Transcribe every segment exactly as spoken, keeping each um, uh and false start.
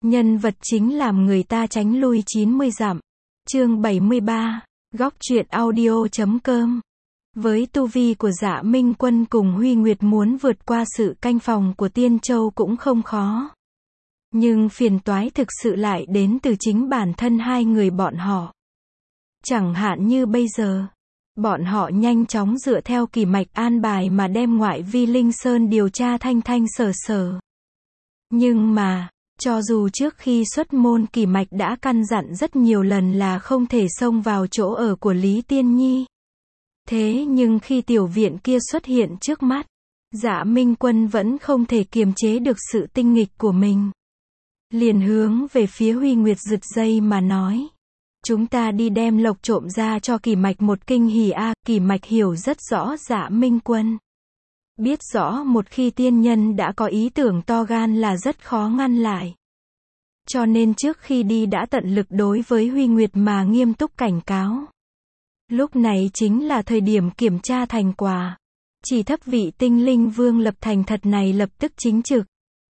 Nhân vật chính làm người ta tránh lui chín mươi dặm. Chương bảy mươi ba, góc truyện audio chấm com. Với tu vi của Dạ Minh Quân cùng Huy Nguyệt muốn vượt qua sự canh phòng của Tiên Châu cũng không khó. Nhưng phiền toái thực sự lại đến từ chính bản thân hai người bọn họ. Chẳng hạn như bây giờ, bọn họ nhanh chóng dựa theo kỳ mạch an bài mà đem ngoại vi Linh Sơn điều tra thanh thanh sở sở. Nhưng mà, cho dù trước khi xuất môn kỳ mạch đã căn dặn rất nhiều lần là không thể xông vào chỗ ở của Lý Tiên Nhi. Thế nhưng khi tiểu viện kia xuất hiện trước mắt, Dạ Minh Quân vẫn không thể kiềm chế được sự tinh nghịch của mình. Liền hướng về phía Huy Nguyệt giật dây mà nói. Chúng ta đi đem lộc trộm ra cho kỳ mạch một kinh hỉ a. Kỳ mạch hiểu rất rõ Dạ Minh Quân. Biết rõ một khi tiên nhân đã có ý tưởng to gan là rất khó ngăn lại. Cho nên trước khi đi đã tận lực đối với Huy Nguyệt mà nghiêm túc cảnh cáo. Lúc này chính là thời điểm kiểm tra thành quả. Chỉ thấp vị tinh linh vương lập thành thật này lập tức chính trực.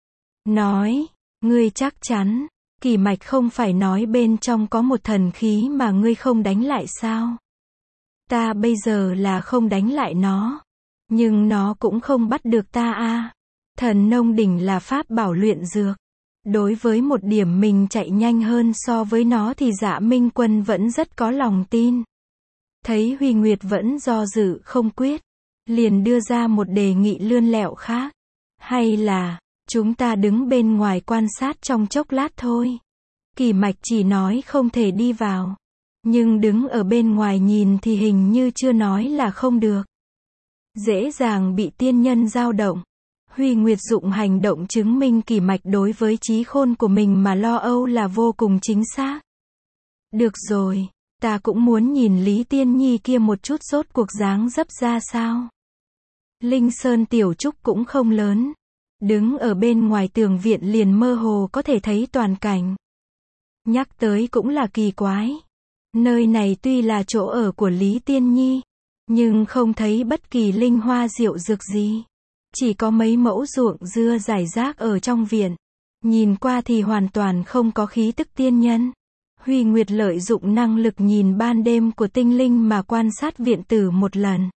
Nói, ngươi chắc chắn, kỳ mạch không phải nói bên trong có một thần khí mà ngươi không đánh lại sao? Ta bây giờ là không đánh lại nó. Nhưng nó cũng không bắt được ta a. Thần nông đỉnh là pháp bảo luyện dược. Đối với một điểm mình chạy nhanh hơn so với nó thì Dạ Minh Quân vẫn rất có lòng tin. Thấy Huy Nguyệt vẫn do dự không quyết, liền đưa ra một đề nghị lươn lẹo khác. Hay là, chúng ta đứng bên ngoài quan sát trong chốc lát thôi. Kỳ mạch chỉ nói không thể đi vào. Nhưng đứng ở bên ngoài nhìn thì hình như chưa nói là không được. Dễ dàng bị tiên nhân dao động. Huy Nguyệt dụng hành động chứng minh kỳ mạch đối với trí khôn của mình mà lo âu là vô cùng chính xác. Được rồi, ta cũng muốn nhìn Lý Tiên Nhi kia một chút rốt cuộc dáng dấp ra sao. Linh Sơn tiểu trúc cũng không lớn. Đứng ở bên ngoài tường viện liền mơ hồ có thể thấy toàn cảnh. Nhắc tới cũng là kỳ quái. Nơi này tuy là chỗ ở của Lý Tiên Nhi, nhưng không thấy bất kỳ linh hoa diệu dược gì. Chỉ có mấy mẫu ruộng dưa rải rác ở trong viện. Nhìn qua thì hoàn toàn không có khí tức tiên nhân. Huy Nguyệt lợi dụng năng lực nhìn ban đêm của tinh linh mà quan sát viện tử một lần.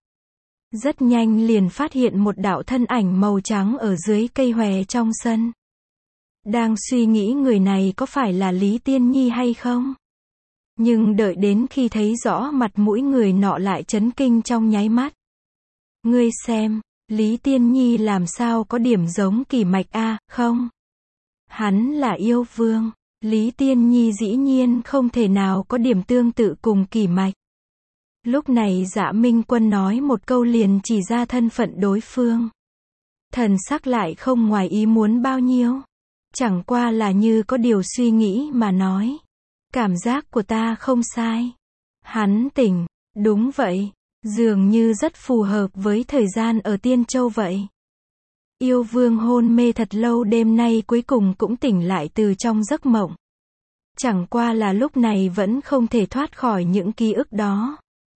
Rất nhanh liền phát hiện một đạo thân ảnh màu trắng ở dưới cây hòe trong sân. Đang suy nghĩ người này có phải là Lý Tiên Nhi hay không? Nhưng đợi đến khi thấy rõ mặt mũi người nọ lại chấn kinh trong nháy mắt. Ngươi xem, Lý Tiên Nhi làm sao có điểm giống kỳ mạch a, không? Hắn là yêu vương. Lý Tiên Nhi dĩ nhiên không thể nào có điểm tương tự cùng kỳ mạch. Lúc này Dạ Minh Quân nói một câu liền chỉ ra thân phận đối phương. Thần sắc lại không ngoài ý muốn bao nhiêu. Chẳng qua là như có điều suy nghĩ mà nói. Cảm giác của ta không sai. Hắn tỉnh, đúng vậy. Dường như rất phù hợp với thời gian ở Tiên Châu vậy. Yêu vương hôn mê thật lâu đêm nay cuối cùng cũng tỉnh lại từ trong giấc mộng. Chẳng qua là lúc này vẫn không thể thoát khỏi những ký ức đó.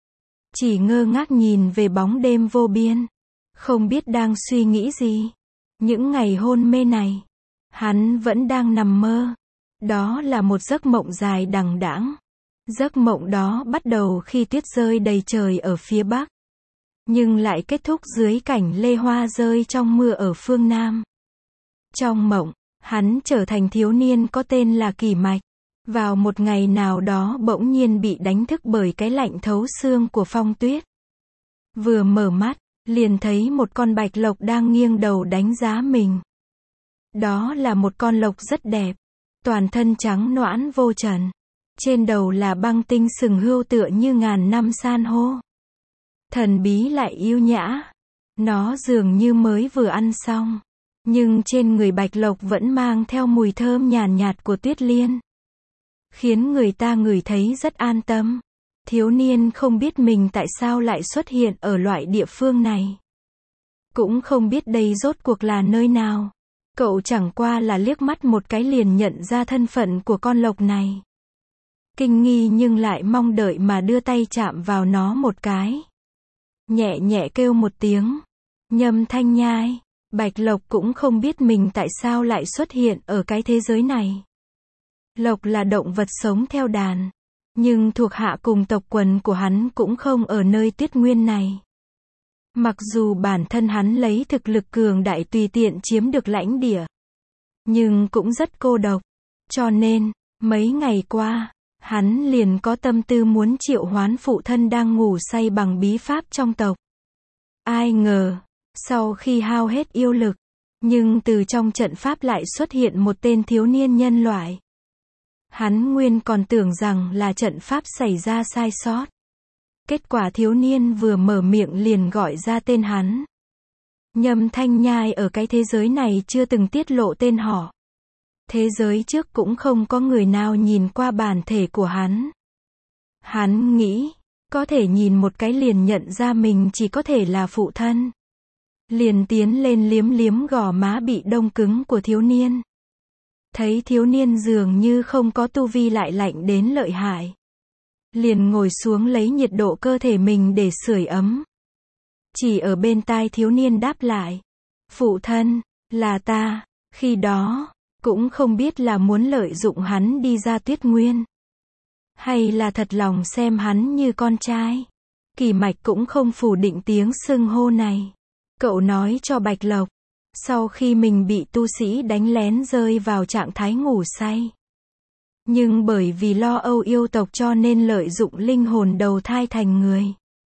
Chỉ ngơ ngác nhìn về bóng đêm vô biên. Không biết đang suy nghĩ gì. Những ngày hôn mê này, hắn vẫn đang nằm mơ. Đó là một giấc mộng dài đằng đẵng. Giấc mộng đó bắt đầu khi tuyết rơi đầy trời ở phía Bắc. Nhưng lại kết thúc dưới cảnh lê hoa rơi trong mưa ở phương Nam. Trong mộng, hắn trở thành thiếu niên có tên là Kỳ Mạch. Vào một ngày nào đó bỗng nhiên bị đánh thức bởi cái lạnh thấu xương của phong tuyết. Vừa mở mắt, liền thấy một con bạch lộc đang nghiêng đầu đánh giá mình. Đó là một con lộc rất đẹp. Toàn thân trắng nõn vô trần. Trên đầu là băng tinh sừng hươu tựa như ngàn năm san hô. Thần bí lại yêu nhã. Nó dường như mới vừa ăn xong. Nhưng trên người bạch lộc vẫn mang theo mùi thơm nhàn nhạt của tuyết liên. Khiến người ta ngửi thấy rất an tâm. Thiếu niên không biết mình tại sao lại xuất hiện ở loại địa phương này. Cũng không biết đây rốt cuộc là nơi nào. Cậu chẳng qua là liếc mắt một cái liền nhận ra thân phận của con lộc này. Kinh nghi nhưng lại mong đợi mà đưa tay chạm vào nó một cái. Nhẹ nhẹ kêu một tiếng. Nhâm thanh nhai. Bạch lộc cũng không biết mình tại sao lại xuất hiện ở cái thế giới này. Lộc là động vật sống theo đàn. Nhưng thuộc hạ cùng tộc quần của hắn cũng không ở nơi Tuyết Nguyên này. Mặc dù bản thân hắn lấy thực lực cường đại tùy tiện chiếm được lãnh địa, nhưng cũng rất cô độc. Cho nên, mấy ngày qua, hắn liền có tâm tư muốn triệu hoán phụ thân đang ngủ say bằng bí pháp trong tộc. Ai ngờ, sau khi hao hết yêu lực, nhưng từ trong trận pháp lại xuất hiện một tên thiếu niên nhân loại. Hắn nguyên còn tưởng rằng là trận pháp xảy ra sai sót. Kết quả thiếu niên vừa mở miệng liền gọi ra tên hắn. Nhâm Thanh Nhai ở cái thế giới này chưa từng tiết lộ tên họ. Thế giới trước cũng không có người nào nhìn qua bản thể của hắn. Hắn nghĩ, có thể nhìn một cái liền nhận ra mình chỉ có thể là phụ thân. Liền tiến lên liếm liếm gò má bị đông cứng của thiếu niên. Thấy thiếu niên dường như không có tu vi lại lạnh đến lợi hại. Liền ngồi xuống lấy nhiệt độ cơ thể mình để sưởi ấm. Chỉ ở bên tai thiếu niên đáp lại. Phụ thân, là ta, khi đó, cũng không biết là muốn lợi dụng hắn đi ra Tuyết Nguyên. Hay là thật lòng xem hắn như con trai. Kỳ Mạch cũng không phủ định tiếng xưng hô này. Cậu nói cho Bạch Lộc. Sau khi mình bị tu sĩ đánh lén rơi vào trạng thái ngủ say. Nhưng bởi vì lo âu yêu tộc cho nên lợi dụng linh hồn đầu thai thành người.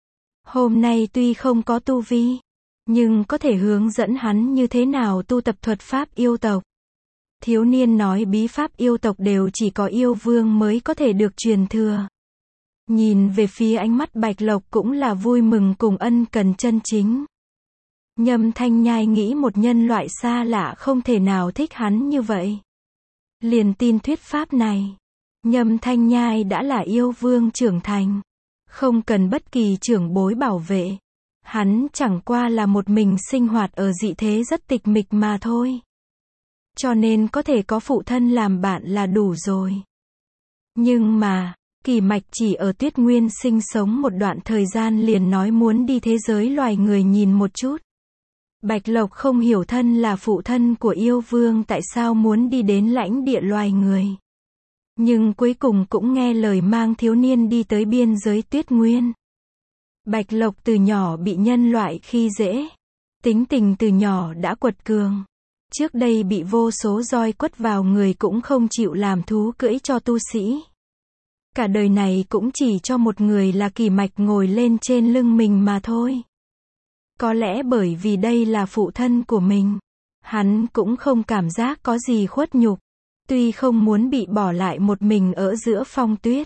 Hôm nay tuy không có tu vi, nhưng có thể hướng dẫn hắn như thế nào tu tập thuật pháp yêu tộc. Thiếu niên nói bí pháp yêu tộc đều chỉ có yêu vương mới có thể được truyền thừa. Nhìn về phía ánh mắt Bạch Lộc cũng là vui mừng cùng ân cần chân chính. Nhâm Thanh Nhai nghĩ một nhân loại xa lạ không thể nào thích hắn như vậy. Liền tin thuyết pháp này. Nhâm Thanh Nhai đã là yêu vương trưởng thành. Không cần bất kỳ trưởng bối bảo vệ. Hắn chẳng qua là một mình sinh hoạt ở dị thế rất tịch mịch mà thôi. Cho nên có thể có phụ thân làm bạn là đủ rồi. Nhưng mà, Kỳ Mạch chỉ ở Tuyết Nguyên sinh sống một đoạn thời gian liền nói muốn đi thế giới loài người nhìn một chút. Bạch Lộc không hiểu thân là phụ thân của yêu vương tại sao muốn đi đến lãnh địa loài người. Nhưng cuối cùng cũng nghe lời mang thiếu niên đi tới biên giới Tuyết Nguyên. Bạch Lộc từ nhỏ bị nhân loại khi dễ. Tính tình từ nhỏ đã quật cường. Trước đây bị vô số roi quất vào người cũng không chịu làm thú cưỡi cho tu sĩ. Cả đời này cũng chỉ cho một người là Kỳ Mạch ngồi lên trên lưng mình mà thôi. Có lẽ bởi vì đây là phụ thân của mình, hắn cũng không cảm giác có gì khuất nhục. Tuy không muốn bị bỏ lại một mình ở giữa phong tuyết.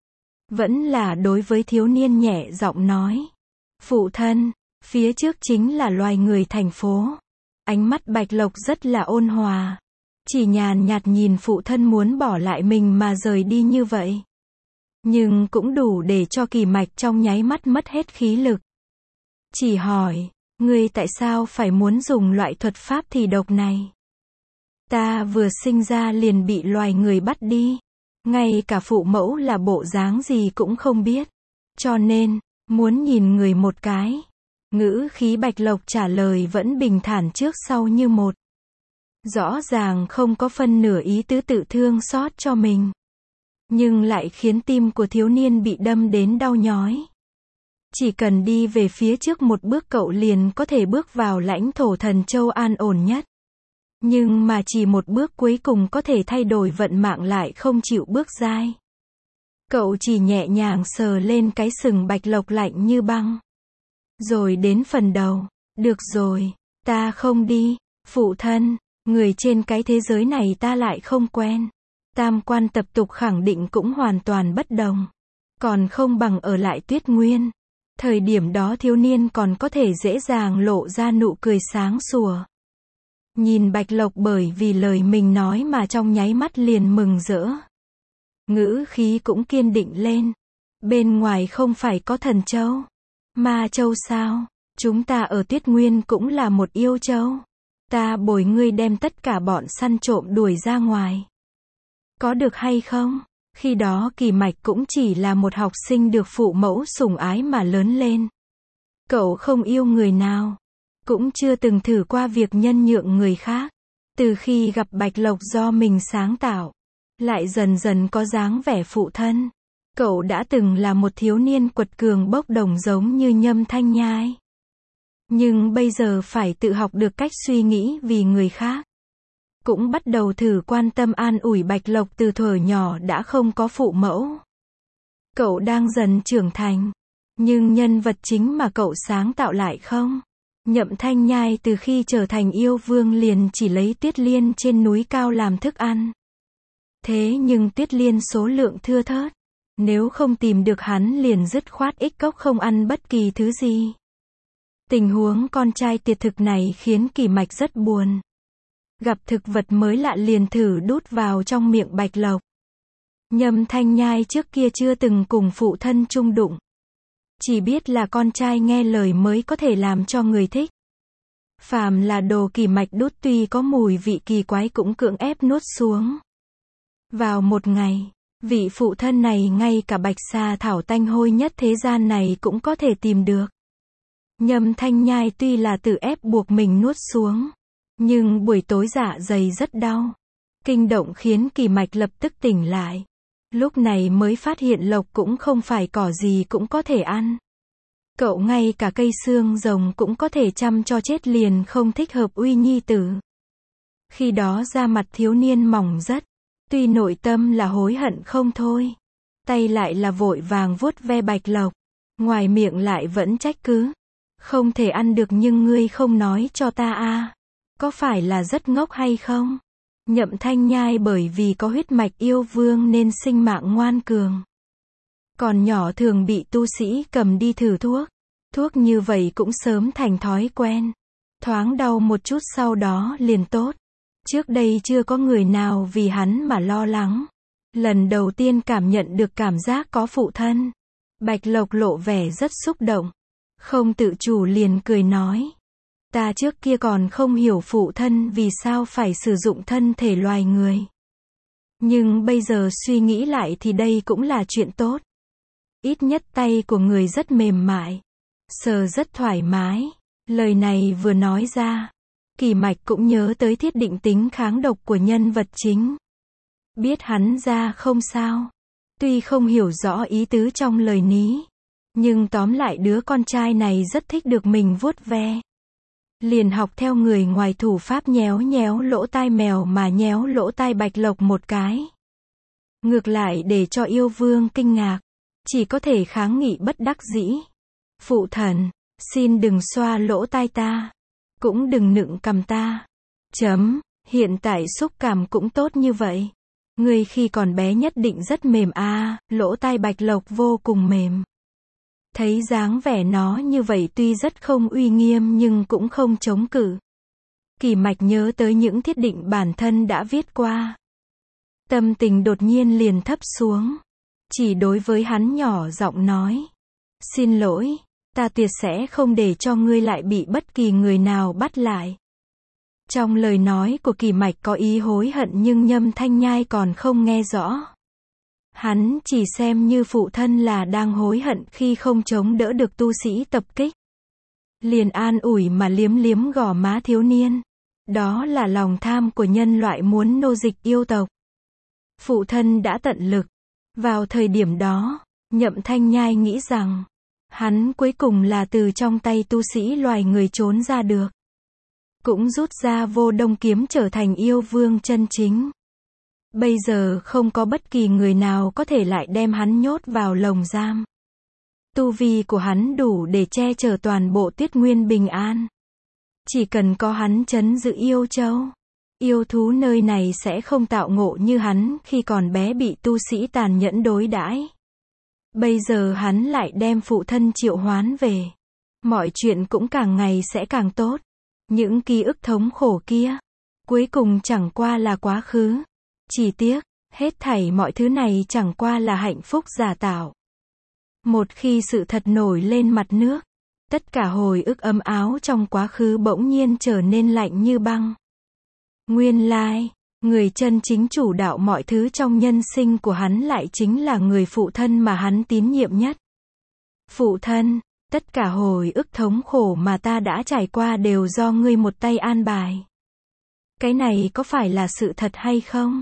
Vẫn là đối với thiếu niên nhẹ giọng nói. Phụ thân, phía trước chính là loài người thành phố. Ánh mắt Bạch Lộc rất là ôn hòa. Chỉ nhàn nhạt nhìn phụ thân muốn bỏ lại mình mà rời đi như vậy. Nhưng cũng đủ để cho Kỳ Mạch trong nháy mắt mất hết khí lực. Chỉ hỏi, ngươi tại sao phải muốn dùng loại thuật pháp thì độc này? Ta vừa sinh ra liền bị loài người bắt đi. Ngay cả phụ mẫu là bộ dáng gì cũng không biết. Cho nên, muốn nhìn người một cái. Ngữ khí Bạch Lộc trả lời vẫn bình thản trước sau như một. Rõ ràng không có phân nửa ý tứ tự thương xót cho mình. Nhưng lại khiến tim của thiếu niên bị đâm đến đau nhói. Chỉ cần đi về phía trước một bước cậu liền có thể bước vào lãnh thổ Thần Châu an ổn nhất. Nhưng mà chỉ một bước cuối cùng có thể thay đổi vận mạng lại không chịu bước dai. Cậu chỉ nhẹ nhàng sờ lên cái sừng Bạch Lộc lạnh như băng. Rồi đến phần đầu. Được rồi, ta không đi. Phụ thân, người trên cái thế giới này ta lại không quen. Tam quan tập tục khẳng định cũng hoàn toàn bất đồng. Còn không bằng ở lại Tuyết Nguyên. Thời điểm đó thiếu niên còn có thể dễ dàng lộ ra nụ cười sáng sủa. Nhìn Bạch Lộc bởi vì lời mình nói mà trong nháy mắt liền mừng rỡ. Ngữ khí cũng kiên định lên. Bên ngoài không phải có Thần Châu, Ma Châu sao? Chúng ta ở Tuyết Nguyên cũng là một yêu châu. Ta bồi ngươi đem tất cả bọn săn trộm đuổi ra ngoài. Có được hay không? Khi đó Kỳ Mạch cũng chỉ là một học sinh được phụ mẫu sủng ái mà lớn lên. Cậu không yêu người nào. Cũng chưa từng thử qua việc nhân nhượng người khác. Từ khi gặp Bạch Lộc do mình sáng tạo. lại dần dần có dáng vẻ phụ thân. Cậu đã từng là một thiếu niên quật cường bốc đồng giống như Nhâm Thanh Nhai. Nhưng bây giờ phải tự học được cách suy nghĩ vì người khác. Cũng bắt đầu thử quan tâm an ủi Bạch Lộc từ thuở nhỏ đã không có phụ mẫu. Cậu đang dần trưởng thành. Nhưng nhân vật chính mà cậu sáng tạo lại không? Nhậm Thanh Nhai từ khi trở thành yêu vương liền chỉ lấy tuyết liên trên núi cao làm thức ăn. Thế nhưng tuyết liên số lượng thưa thớt. Nếu không tìm được hắn liền dứt khoát ích cốc không ăn bất kỳ thứ gì. Tình huống con trai tiệt thực này khiến Kỳ Mạch rất buồn. Gặp thực vật mới lạ liền thử đút vào trong miệng Bạch Lộc. Nhâm Thanh Nhai trước kia chưa từng cùng phụ thân chung đụng. Chỉ biết là con trai nghe lời mới có thể làm cho người thích. Phàm là đồ Kỳ Mạch đút tuy có mùi vị kỳ quái cũng cưỡng ép nuốt xuống. Vào một ngày, vị phụ thân này ngay cả bạch sa thảo tanh hôi nhất thế gian này cũng có thể tìm được. Nhâm Thanh Nhai tuy là tự ép buộc mình nuốt xuống, nhưng buổi tối dạ dày rất đau. Kinh động khiến Kỳ Mạch lập tức tỉnh lại. Lúc này mới phát hiện lộc cũng không phải cỏ gì cũng có thể ăn. Cậu ngay cả cây xương rồng cũng có thể chăm cho chết liền không thích hợp uy nhi tử. Khi đó da mặt thiếu niên mỏng rất. Tuy nội tâm là hối hận không thôi. Tay lại là vội vàng vuốt ve Bạch Lộc. Ngoài miệng lại vẫn trách cứ. Không thể ăn được nhưng ngươi không nói cho ta à. Có phải là rất ngốc hay không? Nhậm Thanh Nhai bởi vì có huyết mạch yêu vương nên sinh mạng ngoan cường. Còn nhỏ thường bị tu sĩ cầm đi thử thuốc. Thuốc như vậy cũng sớm thành thói quen. Thoáng đau một chút sau đó liền tốt. Trước đây chưa có người nào vì hắn mà lo lắng. Lần đầu tiên cảm nhận được cảm giác có phụ thân. Bạch Lộc lộ vẻ rất xúc động. Không tự chủ liền cười nói. Ta trước kia còn không hiểu phụ thân vì sao phải sử dụng thân thể loài người. Nhưng bây giờ suy nghĩ lại thì đây cũng là chuyện tốt. Ít nhất tay của người rất mềm mại. Sờ rất thoải mái. Lời này vừa nói ra. Kỳ Mạch cũng nhớ tới thiết định tính kháng độc của nhân vật chính. Biết hắn ra không sao. Tuy không hiểu rõ ý tứ trong lời ní. Nhưng tóm lại đứa con trai này rất thích được mình vuốt ve. Liền học theo người ngoài thủ pháp nhéo nhéo lỗ tai mèo mà nhéo lỗ tai Bạch Lộc một cái. Ngược lại để cho yêu vương kinh ngạc. Chỉ có thể kháng nghị bất đắc dĩ. Phụ thần, xin đừng xoa lỗ tai ta. Cũng đừng nựng cầm ta. Chấm, hiện tại xúc cảm cũng tốt như vậy. Người khi còn bé nhất định rất mềm a à, lỗ tai Bạch Lộc vô cùng mềm. Thấy dáng vẻ nó như vậy tuy rất không uy nghiêm nhưng cũng không chống cự. Kỳ Mạch nhớ tới những thiết định bản thân đã viết qua. Tâm tình đột nhiên liền thấp xuống. Chỉ đối với hắn nhỏ giọng nói. Xin lỗi, ta tuyệt sẽ không để cho ngươi lại bị bất kỳ người nào bắt lại. Trong lời nói của Kỳ Mạch có ý hối hận nhưng Nhâm Thanh Nhai còn không nghe rõ. Hắn chỉ xem như phụ thân là đang hối hận khi không chống đỡ được tu sĩ tập kích. Liền an ủi mà liếm liếm gò má thiếu niên. Đó là lòng tham của nhân loại muốn nô dịch yêu tộc. Phụ thân đã tận lực. Vào thời điểm đó, Nhậm Thanh Nhai nghĩ rằng, hắn cuối cùng là từ trong tay tu sĩ loài người trốn ra được. Cũng rút ra vô đông kiếm trở thành yêu vương chân chính. Bây giờ không có bất kỳ người nào có thể lại đem hắn nhốt vào lồng giam. Tu vi của hắn đủ để che chở toàn bộ Tuyết Nguyên bình an. Chỉ cần có hắn trấn giữ yêu châu. Yêu thú nơi này sẽ không tạo ngộ như hắn khi còn bé bị tu sĩ tàn nhẫn đối đãi. Bây giờ hắn lại đem phụ thân triệu hoán về. Mọi chuyện cũng càng ngày sẽ càng tốt. Những ký ức thống khổ kia, cuối cùng chẳng qua là quá khứ. Chỉ tiếc, hết thảy mọi thứ này chẳng qua là hạnh phúc giả tạo. Một khi sự thật nổi lên mặt nước, tất cả hồi ức ấm áo trong quá khứ bỗng nhiên trở nên lạnh như băng. Nguyên lai, người chân chính chủ đạo mọi thứ trong nhân sinh của hắn lại chính là người phụ thân mà hắn tín nhiệm nhất. Phụ thân, tất cả hồi ức thống khổ mà ta đã trải qua đều do ngươi một tay an bài. Cái này có phải là sự thật hay không?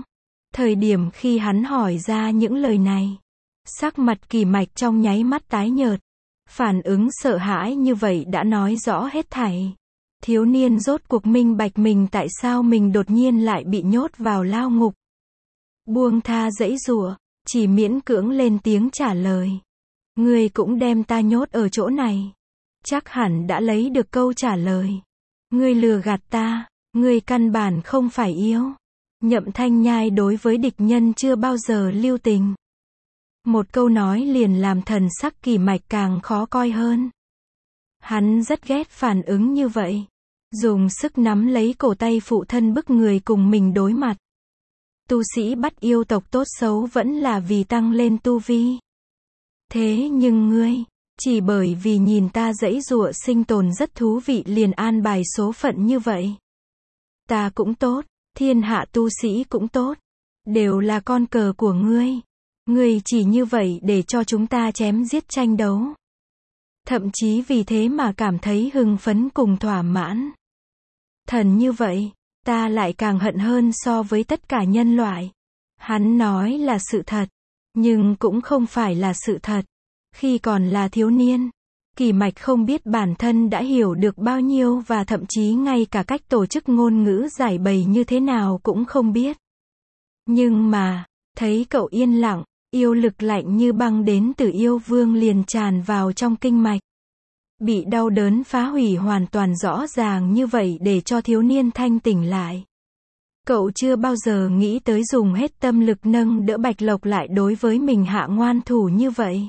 Thời điểm khi hắn hỏi ra những lời này, sắc mặt Kỳ Mạch trong nháy mắt tái nhợt. Phản ứng sợ hãi như vậy đã nói rõ hết thảy. Thiếu niên rốt cuộc minh bạch mình tại sao mình đột nhiên lại bị nhốt vào lao ngục. Buông tha giãy giụa, chỉ miễn cưỡng lên tiếng trả lời. Ngươi cũng đem ta nhốt ở chỗ này. Chắc hẳn đã lấy được câu trả lời. Ngươi lừa gạt ta, ngươi căn bản không phải yêu. Nhậm Thanh Nhai đối với địch nhân chưa bao giờ lưu tình. Một câu nói liền làm thần sắc Kỳ Mạch càng khó coi hơn. Hắn rất ghét phản ứng như vậy. Dùng sức nắm lấy cổ tay phụ thân bức người cùng mình đối mặt. Tu sĩ bắt yêu tộc tốt xấu vẫn là vì tăng lên tu vi. Thế nhưng ngươi, chỉ bởi vì nhìn ta giãy giụa sinh tồn rất thú vị liền an bài số phận như vậy. Ta cũng tốt, thiên hạ tu sĩ cũng tốt. Đều là con cờ của ngươi. Ngươi chỉ như vậy để cho chúng ta chém giết tranh đấu. Thậm chí vì thế mà cảm thấy hưng phấn cùng thỏa mãn. Thần như vậy, ta lại càng hận hơn so với tất cả nhân loại. Hắn nói là sự thật, nhưng cũng không phải là sự thật. Khi còn là thiếu niên, Kỳ Mạch không biết bản thân đã hiểu được bao nhiêu và thậm chí ngay cả cách tổ chức ngôn ngữ giải bày như thế nào cũng không biết. Nhưng mà, thấy cậu yên lặng, yêu lực lạnh như băng đến từ yêu vương liền tràn vào trong kinh mạch. Bị đau đớn phá hủy hoàn toàn rõ ràng như vậy để cho thiếu niên thanh tỉnh lại. Cậu chưa bao giờ nghĩ tới dùng hết tâm lực nâng đỡ Bạch Lộc lại đối với mình hạ ngoan thủ như vậy.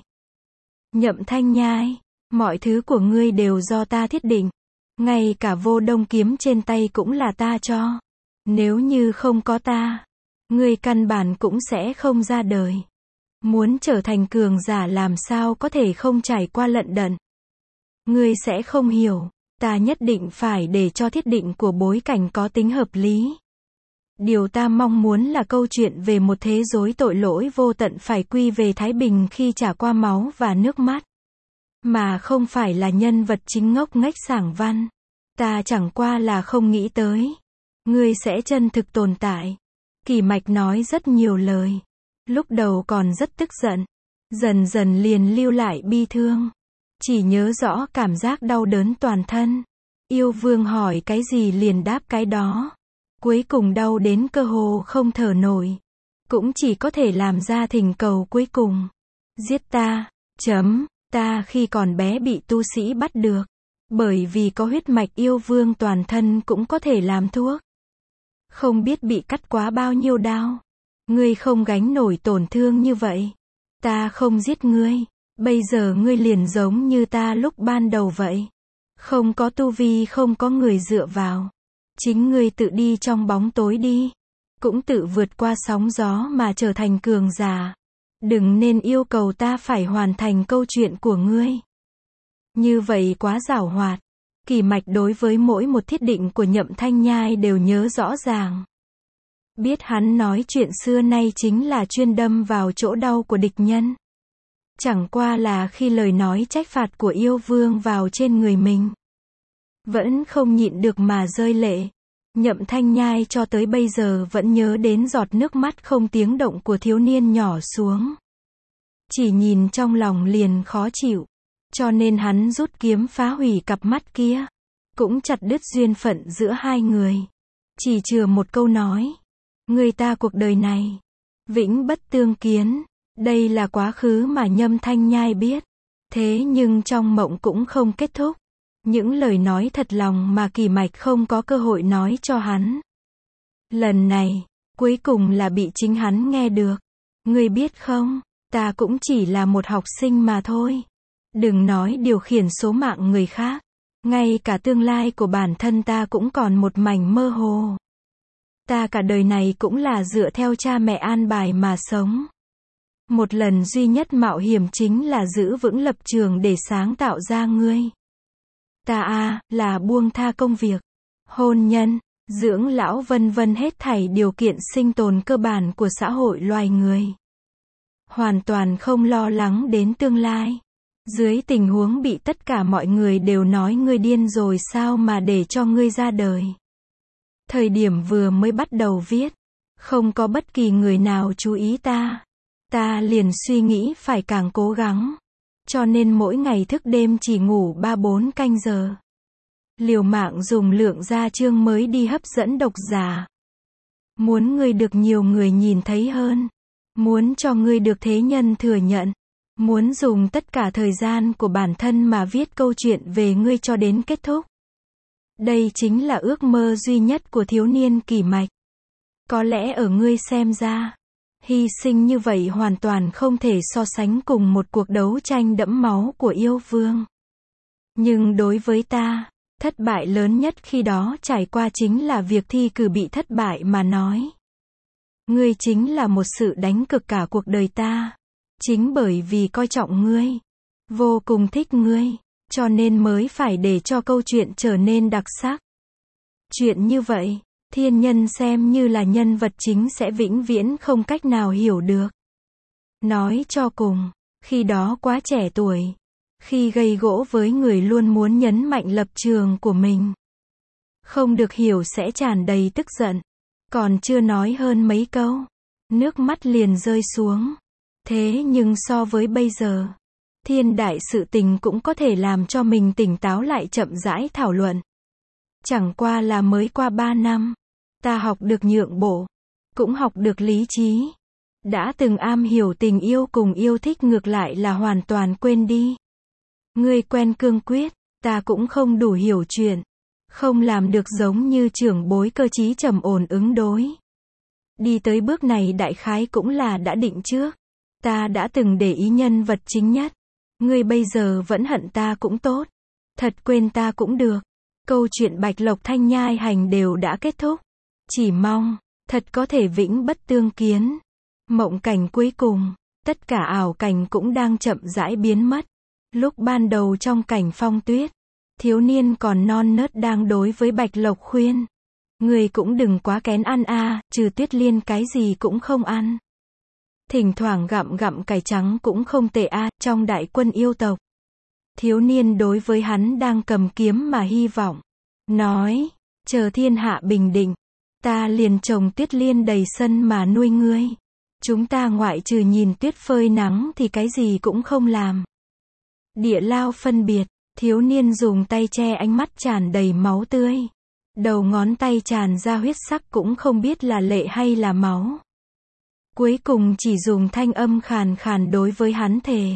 Nhậm Thanh Nhai, mọi thứ của ngươi đều do ta thiết định. Ngay cả Vô Đông kiếm trên tay cũng là ta cho. Nếu như không có ta, ngươi căn bản cũng sẽ không ra đời. Muốn trở thành cường giả làm sao có thể không trải qua lận đận. Ngươi sẽ không hiểu, ta nhất định phải để cho thiết định của bối cảnh có tính hợp lý. Điều ta mong muốn là câu chuyện về một thế giới tội lỗi vô tận phải quy về thái bình khi trả qua máu và nước mắt. Mà không phải là nhân vật chính ngốc nghếch sảng văn. Ta chẳng qua là không nghĩ tới. Ngươi sẽ chân thực tồn tại. Kỳ Mạch nói rất nhiều lời. Lúc đầu còn rất tức giận. Dần dần liền lưu lại bi thương. Chỉ nhớ rõ cảm giác đau đớn toàn thân. Yêu vương hỏi cái gì liền đáp cái đó. Cuối cùng đau đến cơ hồ không thở nổi. Cũng chỉ có thể làm ra thỉnh cầu cuối cùng. Giết ta, chấm, ta khi còn bé bị tu sĩ bắt được. Bởi vì có huyết mạch yêu vương toàn thân cũng có thể làm thuốc. Không biết bị cắt quá bao nhiêu đao. Ngươi không gánh nổi tổn thương như vậy. Ta không giết ngươi. Bây giờ ngươi liền giống như ta lúc ban đầu vậy. Không có tu vi, không có người dựa vào. Chính ngươi tự đi trong bóng tối đi. Cũng tự vượt qua sóng gió mà trở thành cường giả. Đừng nên yêu cầu ta phải hoàn thành câu chuyện của ngươi. Như vậy quá giảo hoạt. Kỳ Mạch đối với mỗi một thiết định của Nhậm Thanh Nhai đều nhớ rõ ràng. Biết hắn nói chuyện xưa nay chính là chuyên đâm vào chỗ đau của địch nhân. Chẳng qua là khi lời nói trách phạt của yêu vương vào trên người mình. Vẫn không nhịn được mà rơi lệ. Nhậm Thanh Nhai cho tới bây giờ vẫn nhớ đến giọt nước mắt không tiếng động của thiếu niên nhỏ xuống. Chỉ nhìn trong lòng liền khó chịu. Cho nên hắn rút kiếm phá hủy cặp mắt kia. Cũng chặt đứt duyên phận giữa hai người. Chỉ chừa một câu nói. Người ta cuộc đời này. Vĩnh bất tương kiến. Đây là quá khứ mà Nhậm Thanh Nhai biết. Thế nhưng trong mộng cũng không kết thúc. Những lời nói thật lòng mà Kỳ Mạch không có cơ hội nói cho hắn. Lần này, cuối cùng là bị chính hắn nghe được. Ngươi biết không, ta cũng chỉ là một học sinh mà thôi. Đừng nói điều khiển số mạng người khác. Ngay cả tương lai của bản thân ta cũng còn một mảnh mơ hồ. Ta cả đời này cũng là dựa theo cha mẹ an bài mà sống. Một lần duy nhất mạo hiểm chính là giữ vững lập trường để sáng tạo ra ngươi. Ta a à, là buông tha công việc, hôn nhân, dưỡng lão vân vân hết thảy điều kiện sinh tồn cơ bản của xã hội loài người. Hoàn toàn không lo lắng đến tương lai. Dưới tình huống bị tất cả mọi người đều nói ngươi điên rồi sao mà để cho ngươi ra đời. Thời điểm vừa mới bắt đầu viết, Không có bất kỳ người nào chú ý ta. Ta liền suy nghĩ phải càng cố gắng. Cho nên mỗi ngày thức đêm chỉ ngủ ba bốn canh giờ. Liều mạng dùng lượng gia chương mới đi hấp dẫn độc giả. Muốn ngươi được nhiều người nhìn thấy hơn. Muốn cho ngươi được thế nhân thừa nhận. Muốn dùng tất cả thời gian của bản thân mà viết câu chuyện về ngươi cho đến kết thúc. Đây chính là ước mơ duy nhất của thiếu niên Kỷ Mạch. Có lẽ ở ngươi xem ra, hy sinh như vậy hoàn toàn không thể so sánh cùng một cuộc đấu tranh đẫm máu của yêu vương. Nhưng đối với ta, thất bại lớn nhất khi đó trải qua chính là việc thi cử bị thất bại mà nói. Ngươi chính là một sự đánh cực cả cuộc đời ta. Chính bởi vì coi trọng ngươi, vô cùng thích ngươi, cho nên mới phải để cho câu chuyện trở nên đặc sắc. Chuyện như vậy, thiên nhân xem như là nhân vật chính sẽ vĩnh viễn không cách nào hiểu được. Nói cho cùng, khi đó quá trẻ tuổi, khi gây gỗ với người luôn muốn nhấn mạnh lập trường của mình. Không được hiểu sẽ tràn đầy tức giận, còn chưa nói hơn mấy câu, nước mắt liền rơi xuống. Thế nhưng so với bây giờ, thiên đại sự tình cũng có thể làm cho mình tỉnh táo lại chậm rãi thảo luận. Chẳng qua là mới qua ba năm, ta học được nhượng bộ, cũng học được lý trí. Đã từng am hiểu tình yêu cùng yêu thích ngược lại là hoàn toàn quên đi. Ngươi quen cương quyết, ta cũng không đủ hiểu chuyện, không làm được giống như trưởng bối cơ trí trầm ổn ứng đối. Đi tới bước này đại khái cũng là đã định trước. Ta đã từng để ý nhân vật chính nhất. Ngươi bây giờ vẫn hận ta cũng tốt. Thật quên ta cũng được. Câu chuyện Bạch Lộc Thanh Nhai Hành đều đã kết thúc. Chỉ mong, thật có thể vĩnh bất tương kiến. Mộng cảnh cuối cùng, tất cả ảo cảnh cũng đang chậm rãi biến mất. Lúc ban đầu trong cảnh phong tuyết, thiếu niên còn non nớt đang đối với Bạch Lộc khuyên. Ngươi cũng đừng quá kén ăn a, trừ Tuyết Liên cái gì cũng không ăn. Thỉnh thoảng gặm gặm cải trắng cũng không tệ a, trong đại quân yêu tộc. Thiếu niên đối với hắn đang cầm kiếm mà hy vọng. Nói, chờ thiên hạ bình định, ta liền trồng Tuyết Liên đầy sân mà nuôi ngươi. Chúng ta ngoại trừ nhìn tuyết phơi nắng thì cái gì cũng không làm. Địa lao phân biệt, thiếu niên dùng tay che ánh mắt tràn đầy máu tươi. Đầu ngón tay tràn ra huyết sắc cũng không biết là lệ hay là máu. Cuối cùng chỉ dùng thanh âm khàn khàn đối với hắn thề.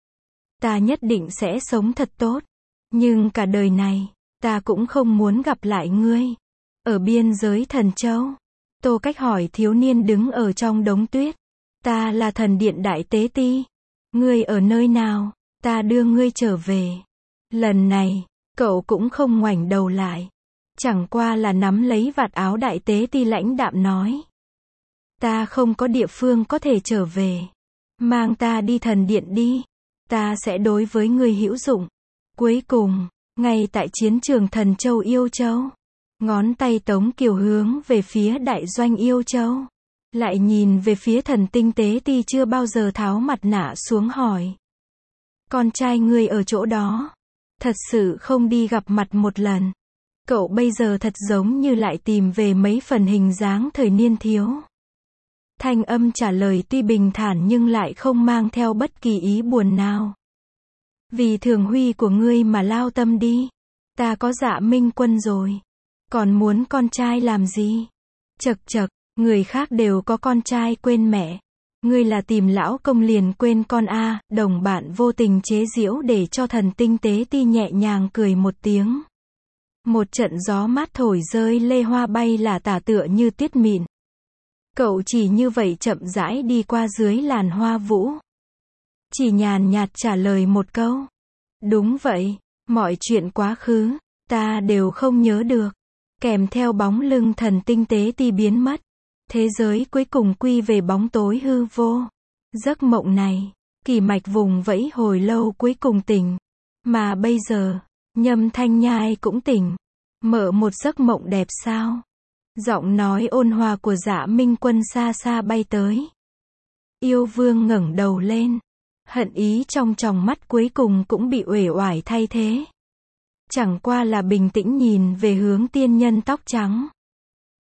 Ta nhất định sẽ sống thật tốt. Nhưng cả đời này, ta cũng không muốn gặp lại ngươi. Ở biên giới Thần Châu, Tô Cách hỏi thiếu niên đứng ở trong đống tuyết. Ta là thần điện đại tế ti. Ngươi ở nơi nào? Ta đưa ngươi trở về. Lần này, cậu cũng không ngoảnh đầu lại. Chẳng qua là nắm lấy vạt áo đại tế ti lãnh đạm nói. Ta không có địa phương có thể trở về. Mang ta đi thần điện đi. Ta sẽ đối với ngươi hữu dụng. Cuối cùng, ngay tại chiến trường Thần Châu Yêu Châu, ngón tay Tống Kiều hướng về phía đại doanh Yêu Châu. Lại nhìn về phía thần tinh tế ti chưa bao giờ tháo mặt nạ xuống hỏi. Con trai ngươi ở chỗ đó. Thật sự không đi gặp mặt một lần. Cậu bây giờ thật giống như lại tìm về mấy phần hình dáng thời niên thiếu. Thanh âm trả lời tuy bình thản nhưng lại không mang theo bất kỳ ý buồn nào. Vì Thường Huy của ngươi mà lao tâm đi. Ta có Dạ Minh Quân rồi. Còn muốn con trai làm gì? Chậc chậc, người khác đều có con trai quên mẹ. Ngươi là tìm lão công liền quên con a, đồng bạn vô tình chế giễu để cho thần tinh tế ti nhẹ nhàng cười một tiếng. Một trận gió mát thổi rơi lê hoa bay là tả tựa như tuyết mịn. Cậu chỉ như vậy chậm rãi đi qua dưới làn hoa vũ. Chỉ nhàn nhạt trả lời một câu. Đúng vậy, mọi chuyện quá khứ, ta đều không nhớ được. Kèm theo bóng lưng thần tinh tế ti biến mất. Thế giới cuối cùng quy về bóng tối hư vô. Giấc mộng này, Kỷ Mạch vùng vẫy hồi lâu cuối cùng tỉnh. Mà bây giờ, Nhâm Thanh Nhai cũng tỉnh. Mở một giấc mộng đẹp sao? Giọng nói ôn hòa của Dạ Minh Quân xa xa bay tới. Yêu vương ngẩng đầu lên. Hận ý trong tròng mắt cuối cùng cũng bị uể oải thay thế. Chẳng qua là bình tĩnh nhìn về hướng tiên nhân tóc trắng.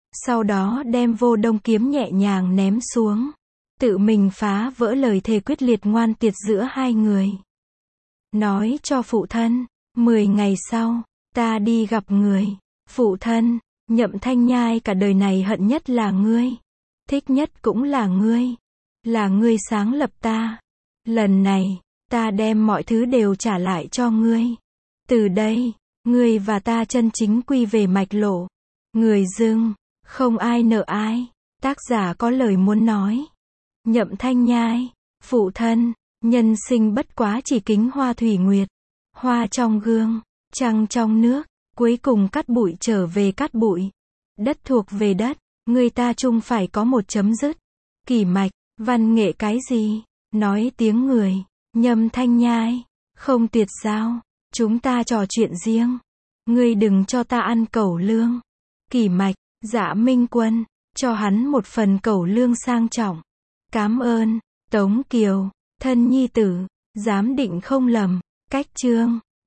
Sau đó đem vô đông kiếm nhẹ nhàng ném xuống. Tự mình phá vỡ lời thề quyết liệt ngoan tiệt giữa hai người. Nói cho phụ thân, mười ngày sau, ta đi gặp người. Phụ thân, Nhậm Thanh Nhai cả đời này hận nhất là ngươi. Thích nhất cũng là ngươi. Là ngươi sáng lập ta. Lần này, ta đem mọi thứ đều trả lại cho ngươi. Từ đây, ngươi và ta chân chính quy về mạch lộ. Người dưng, không ai nợ ai. Tác giả có lời muốn nói. Nhậm Thanh Nhai, phụ thân, nhân sinh bất quá chỉ kính hoa thủy nguyệt. Hoa trong gương, trăng trong nước, cuối cùng cát bụi trở về cát bụi. Đất thuộc về đất, người ta chung phải có một chấm dứt. Kỷ mạch, văn nghệ cái gì? Nói tiếng người, Nhâm Thanh Nhai, không tiệt giao, chúng ta trò chuyện riêng. Ngươi đừng cho ta ăn cẩu lương. Kỷ mạch, Dạ Minh Quân, cho hắn một phần cẩu lương sang trọng. Cám ơn, Tống Kiều, thân nhi tử, giám định không lầm. Cách chương